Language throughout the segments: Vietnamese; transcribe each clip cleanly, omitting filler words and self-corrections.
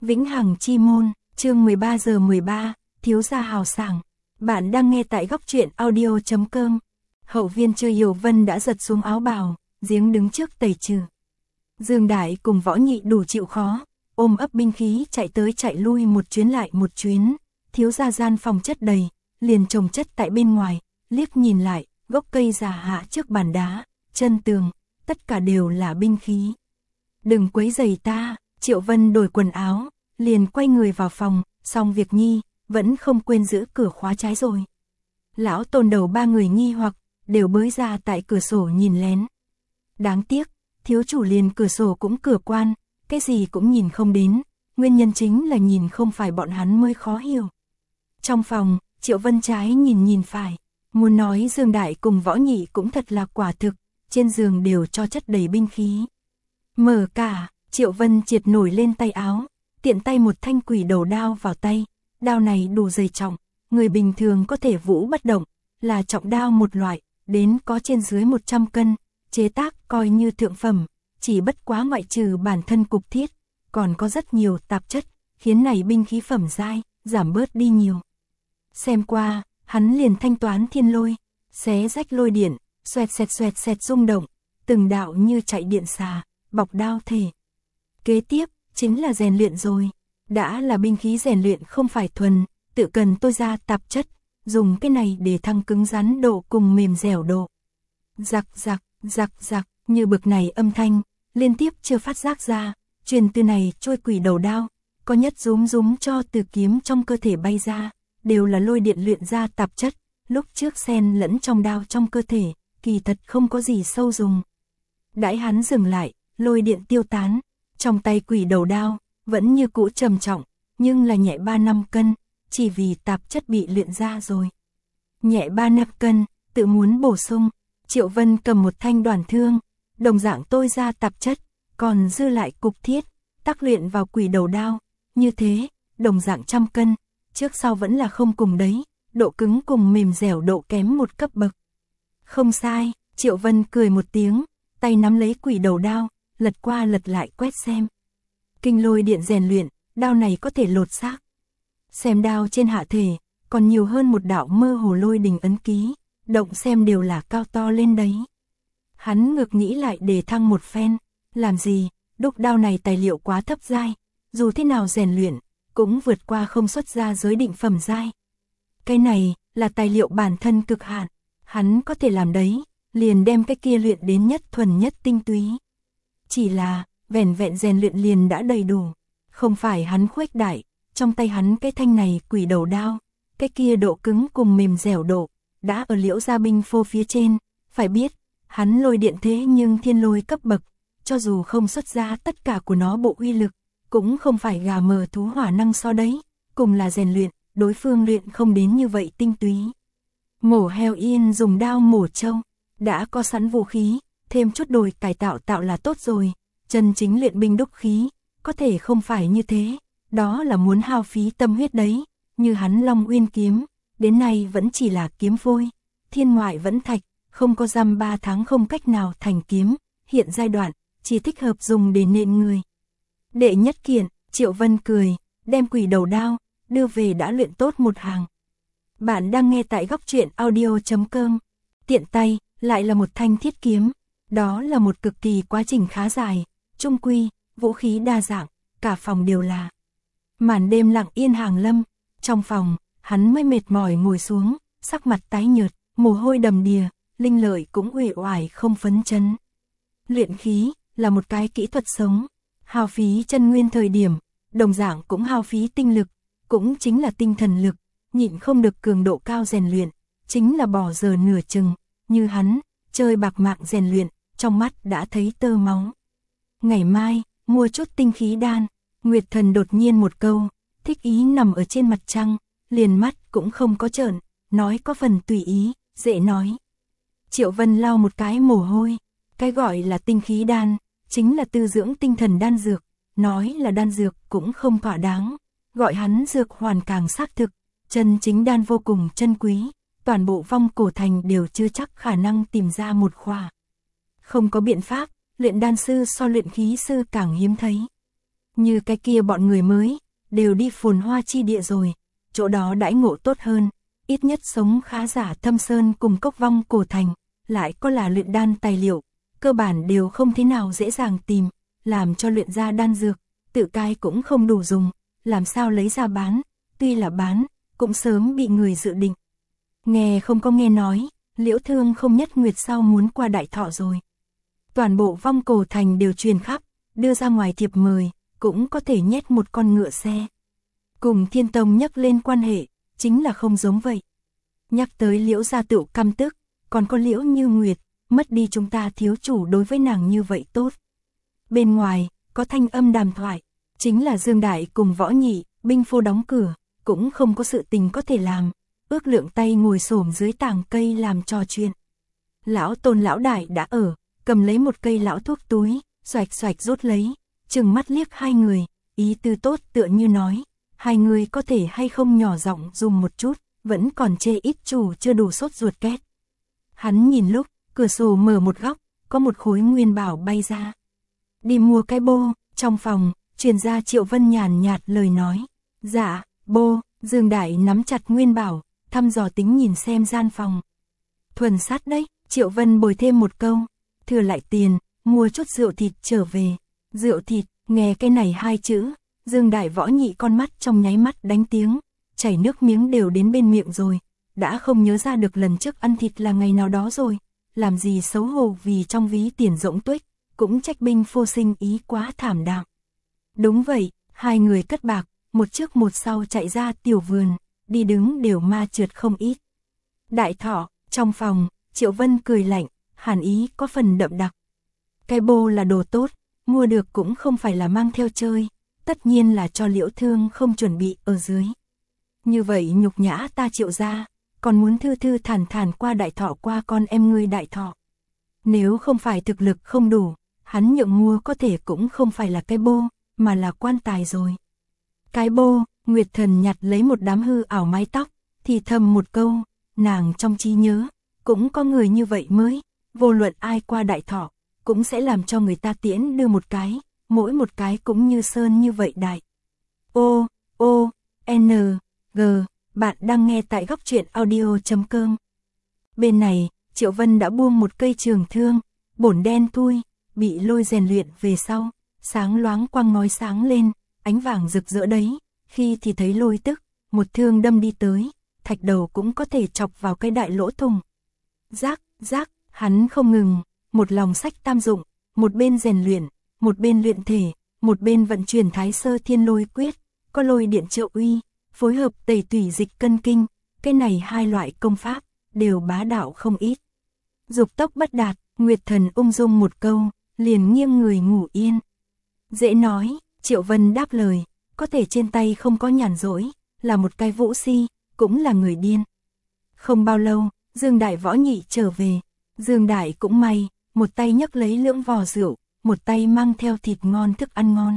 Vĩnh Hằng Chi Môn, chương 13 giờ 13, thiếu gia hào sảng. Bạn đang nghe tại góc truyện audio.com. Hậu viên Trư Hiểu Vân đã giật xuống áo bào, giếng đứng trước tẩy trừ. Dương Đại cùng Võ Nhị đủ chịu khó, ôm ấp binh khí chạy tới chạy lui một chuyến lại một chuyến. Thiếu gia gian phòng chất đầy, liền chồng chất tại bên ngoài, liếc nhìn lại, gốc cây già hạ trước bàn đá, chân tường, tất cả đều là binh khí. Đừng quấy rầy ta. Triệu Vân đổi quần áo, liền quay người vào phòng, xong việc nhi, vẫn không quên giữ cửa khóa trái rồi. Lão Tôn đầu ba người nghi hoặc, đều bới ra tại cửa sổ nhìn lén. Đáng tiếc, thiếu chủ liền cửa sổ cũng cửa quan, cái gì cũng nhìn không đến, nguyên nhân chính là nhìn không phải bọn hắn mới khó hiểu. Trong phòng, Triệu Vân trái nhìn phải, muốn nói Dương Đại cùng Võ Nhị cũng thật là quả thực, trên giường đều cho chất đầy binh khí. Mở cả. Triệu Vân triệt nổi lên tay áo, tiện tay một thanh quỷ đầu đao vào tay, đao này đủ dày trọng, người bình thường có thể vũ bất động, là trọng đao một loại, đến có trên dưới 100 cân, chế tác coi như thượng phẩm, chỉ bất quá ngoại trừ bản thân cục thiết, còn có rất nhiều tạp chất, khiến này binh khí phẩm giai, giảm bớt đi nhiều. Xem qua, hắn liền thanh toán thiên lôi, xé rách lôi điện, xoẹt xẹt rung động, từng đạo như chạy điện xà, bọc đao thể. Kế tiếp, chính là rèn luyện rồi. Đã là binh khí rèn luyện không phải thuần, tự cần tôi ra tạp chất, dùng cái này để thăng cứng rắn độ cùng mềm dẻo độ. Giặc, như bực này âm thanh, liên tiếp chưa phát giác ra, truyền từ này trôi quỷ đầu đao, có nhất rúm cho từ kiếm trong cơ thể bay ra, đều là lôi điện luyện ra tạp chất, lúc trước xen lẫn trong đao trong cơ thể, kỳ thật không có gì sâu dùng. Đãi hắn dừng lại, lôi điện tiêu tán. Trong tay quỷ đầu đao, vẫn như cũ trầm trọng, nhưng là nhẹ 3-5 cân, chỉ vì tạp chất bị luyện ra rồi. Nhẹ 3-5 cân, tự muốn bổ sung, Triệu Vân cầm một thanh đoàn thương, đồng dạng tôi ra tạp chất, còn dư lại cục thiết, tác luyện vào quỷ đầu đao, như thế, đồng dạng 100 cân, trước sau vẫn là không cùng đấy, độ cứng cùng mềm dẻo độ kém một cấp bậc. Không sai, Triệu Vân cười một tiếng, tay nắm lấy quỷ đầu đao, lật qua lật lại quét xem. Kinh lôi điện rèn luyện, đao này có thể lột xác. Xem đao trên hạ thể, còn nhiều hơn một đạo mơ hồ lôi đình ấn ký, động xem đều là cao to lên đấy. Hắn ngược nghĩ lại để thăng một phen, làm gì, đúc đao này tài liệu quá thấp giai, dù thế nào rèn luyện, cũng vượt qua không xuất ra giới định phẩm giai. Cái này, là tài liệu bản thân cực hạn, hắn có thể làm đấy, liền đem cái kia luyện đến nhất thuần nhất tinh túy. Chỉ là, vẻn vẹn rèn luyện liền đã đầy đủ, không phải hắn khuếch đại, trong tay hắn cái thanh này quỷ đầu đao, cái kia độ cứng cùng mềm dẻo độ, đã ở Liễu Gia binh phô phía trên, phải biết, hắn lôi điện thế nhưng thiên lôi cấp bậc, cho dù không xuất ra tất cả của nó bộ uy lực, cũng không phải gà mờ thú hỏa năng so đấy, cùng là rèn luyện, đối phương luyện không đến như vậy tinh túy. Mổ heo yên dùng đao mổ trâu, đã có sẵn vũ khí, thêm chút đồi cải tạo là tốt rồi, chân chính luyện binh đúc khí, có thể không phải như thế, đó là muốn hao phí tâm huyết đấy, như hắn Long Uyên kiếm, đến nay vẫn chỉ là kiếm vôi, thiên ngoại vẫn thạch, không có răm 3 tháng không cách nào thành kiếm, hiện giai đoạn, chỉ thích hợp dùng để nện người. Đệ nhất kiện, Triệu Vân cười, đem quỷ đầu đao, đưa về đã luyện tốt một hàng. Bạn đang nghe tại góc truyện audio.com, tiện tay, lại là một thanh thiết kiếm. Đó là một cực kỳ quá trình khá dài, trung quy, vũ khí đa dạng, cả phòng đều là. Màn đêm lặng yên hàng lâm, trong phòng, hắn mới mệt mỏi ngồi xuống, sắc mặt tái nhợt, mồ hôi đầm đìa, linh lợi cũng uể oải không phấn chấn. Luyện khí, là một cái kỹ thuật sống, hao phí chân nguyên thời điểm, đồng dạng cũng hao phí tinh lực, cũng chính là tinh thần lực, nhịn không được cường độ cao rèn luyện, chính là bỏ giờ nửa chừng, như hắn, chơi bạc mạng rèn luyện, trong mắt đã thấy tơ máu. Ngày mai, mua chút tinh khí đan, Nguyệt Thần đột nhiên một câu, thích ý nằm ở trên mặt trăng, liền mắt cũng không có trợn, nói có phần tùy ý, dễ nói. Triệu Vân lau một cái mồ hôi, cái gọi là tinh khí đan, chính là tư dưỡng tinh thần đan dược, nói là đan dược cũng không thỏa đáng, gọi hắn dược hoàn càng xác thực, chân chính đan vô cùng chân quý, toàn bộ Vong Cổ Thành đều chưa chắc khả năng tìm ra một khỏa. Không có biện pháp, luyện đan sư so luyện khí sư càng hiếm thấy. Như cái kia bọn người mới, đều đi phồn hoa chi địa rồi, chỗ đó đãi ngộ tốt hơn, ít nhất sống khá giả Thâm Sơn cùng Cốc Vong Cổ Thành, lại có là luyện đan tài liệu, cơ bản đều không thế nào dễ dàng tìm, làm cho luyện ra đan dược, tự cái cũng không đủ dùng, làm sao lấy ra bán, tuy là bán, cũng sớm bị người dự định. Nghe không có nghe nói, Liễu Thương không nhất nguyệt sau muốn qua Đại Thọ rồi. Toàn bộ Vong Cổ Thành đều truyền khắp, đưa ra ngoài thiệp mời, cũng có thể nhét một con ngựa xe. Cùng Thiên Tông nhắc lên quan hệ, chính là không giống vậy. Nhắc tới Liễu gia tựu căm tức, còn có Liễu Như Nguyệt, mất đi chúng ta thiếu chủ đối với nàng như vậy tốt. Bên ngoài, có thanh âm đàm thoại, chính là Dương Đại cùng Võ Nhị, binh phô đóng cửa, cũng không có sự tình có thể làm, ước lượng tay ngồi xổm dưới tàng cây làm trò chuyện. Lão Tôn lão đại đã ở, cầm lấy một cây lão thuốc túi, xoạch xoạch rút lấy, chừng mắt liếc hai người, ý tư tốt tựa như nói, hai người có thể hay không nhỏ giọng dùng một chút, vẫn còn chê ít chủ chưa đủ sốt ruột két. Hắn nhìn lúc, cửa sổ mở một góc, có một khối nguyên bảo bay ra. Đi mua cái bô, trong phòng, truyền ra Triệu Vân nhàn nhạt lời nói. Dạ, bô, Dương Đại nắm chặt nguyên bảo, thăm dò tính nhìn xem gian phòng. Thuần sát đấy, Triệu Vân bồi thêm một câu, thừa lại tiền, mua chút rượu thịt trở về. Rượu thịt, nghe cái này hai chữ, Dương Đại Võ Nhị con mắt trong nháy mắt đánh tiếng, chảy nước miếng đều đến bên miệng rồi, đã không nhớ ra được lần trước ăn thịt là ngày nào đó rồi, làm gì xấu hổ vì trong ví tiền rỗng tuếch, cũng trách binh phô sinh ý quá thảm đạm. Đúng vậy, hai người cất bạc, một trước một sau chạy ra tiểu vườn, đi đứng đều ma trượt không ít. Đại Thọ, trong phòng, Triệu Vân cười lạnh, hàn ý có phần đậm đặc. Cái bô là đồ tốt, mua được cũng không phải là mang theo chơi, tất nhiên là cho Liễu Thương không chuẩn bị ở dưới. Như vậy nhục nhã ta Triệu gia, còn muốn thư thư thản thản qua Đại Thọ qua con em ngươi Đại Thọ. Nếu không phải thực lực không đủ, hắn nhượng mua có thể cũng không phải là cái bô, mà là quan tài rồi. Cái bô, Nguyệt Thần nhặt lấy một đám hư ảo mái tóc, thì thầm một câu, nàng trong trí nhớ, cũng có người như vậy mới, vô luận ai qua Đại Thọ, cũng sẽ làm cho người ta tiễn đưa một cái, mỗi một cái cũng như sơn như vậy đại. O, O, N, G, bạn đang nghe tại góc truyện audio.com. Bên này, Triệu Vân đã buông một cây trường thương, bổn đen thui, bị lôi rèn luyện về sau, sáng loáng quang ngói sáng lên, ánh vàng rực rỡ đấy, khi thì thấy lôi tức, một thương đâm đi tới, thạch đầu cũng có thể chọc vào cái đại lỗ thùng. Rác, rác, hắn không ngừng, một lòng sách tam dụng, một bên rèn luyện, một bên luyện thể, một bên vận chuyển Thái Sơ Thiên Lôi Quyết, có lôi điện triệu uy, phối hợp tẩy tủy dịch cân kinh, cái này hai loại công pháp, đều bá đạo không ít. Dục tốc bất đạt, Nguyệt Thần ung dung một câu, liền nghiêng người ngủ yên. Dễ nói, Triệu Vân đáp lời, có thể trên tay không có nhàn rỗi, là một cái vũ si, cũng là người điên. Không bao lâu, Dương Đại Võ Nhị trở về, Dương Đại cũng may, một tay nhấc lấy lưỡng vò rượu, một tay mang theo thịt ngon thức ăn ngon.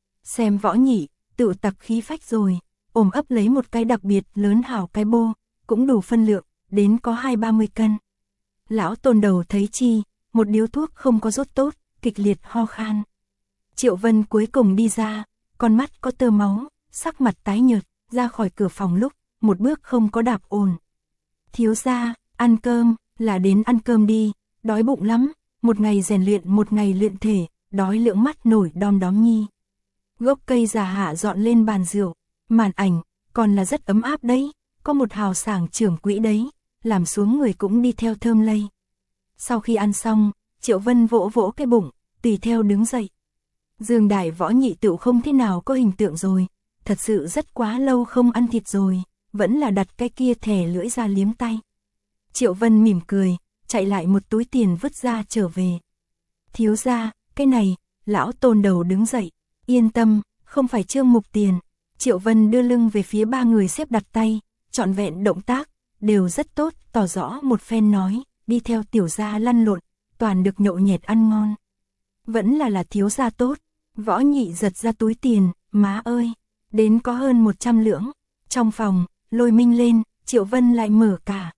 Xem Võ Nhị, tự tặc khí phách rồi, ôm ấp lấy một cái đặc biệt lớn hảo cái bô, cũng đủ phân lượng, đến có 20-30 cân. Lão Tôn đầu thấy chi, một điếu thuốc không có rốt tốt, kịch liệt ho khan. Triệu Vân cuối cùng đi ra, con mắt có tơ máu, sắc mặt tái nhợt, ra khỏi cửa phòng lúc, một bước không có đạp ổn. Thiếu gia, ăn cơm, là đến ăn cơm đi, đói bụng lắm, một ngày rèn luyện một ngày luyện thể, đói lưỡng mắt nổi đom đóm nhi. Gốc cây già hạ dọn lên bàn rượu, màn ảnh, còn là rất ấm áp đấy, có một hào sảng trưởng quỹ đấy, làm xuống người cũng đi theo thơm lây. Sau khi ăn xong, Triệu Vân vỗ vỗ cái bụng, tùy theo đứng dậy. Dương Đại Võ Nhị tựu không thế nào có hình tượng rồi, thật sự rất quá lâu không ăn thịt rồi, vẫn là đặt cái kia thè lưỡi ra liếm tay. Triệu Vân mỉm cười, chạy lại một túi tiền vứt ra trở về. Thiếu gia, cái này, lão Tôn đầu đứng dậy, yên tâm, không phải Trương Mục tiền. Triệu Vân đưa lưng về phía ba người xếp đặt tay, trọn vẹn động tác, đều rất tốt, tỏ rõ một phen nói, đi theo tiểu gia lăn lộn, toàn được nhậu nhẹt ăn ngon. Vẫn là thiếu gia tốt. Võ Nhị giật ra túi tiền, má ơi, đến có hơn 100 lưỡng. Trong phòng, lôi minh lên, Triệu Vân lại mở cả.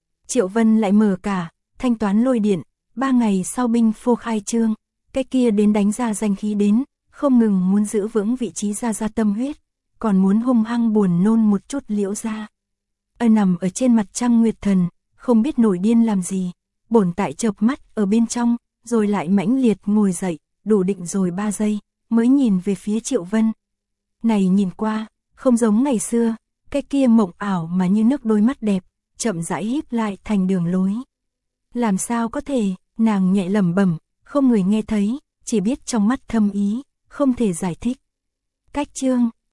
Thanh toán lôi điện, 3 ngày sau binh phô khai trương, cái kia đến đánh ra danh khí đến, không ngừng muốn giữ vững vị trí Gia Gia tâm huyết, còn muốn hung hăng buồn nôn một chút Liễu Gia. Nằm ở trên mặt trăng Nguyệt Thần, không biết nổi điên làm gì, bổn tại chợp mắt ở bên trong, rồi lại mãnh liệt ngồi dậy, đủ định rồi 3 giây, mới nhìn về phía Triệu Vân. Này nhìn qua, không giống ngày xưa, cái kia mộng ảo mà như nước đôi mắt đẹp, chậm rãi híp lại thành đường lối. Làm sao có thể, nàng nhẹ lẩm bẩm, không người nghe thấy, chỉ biết trong mắt thâm ý, không thể giải thích. Cách chương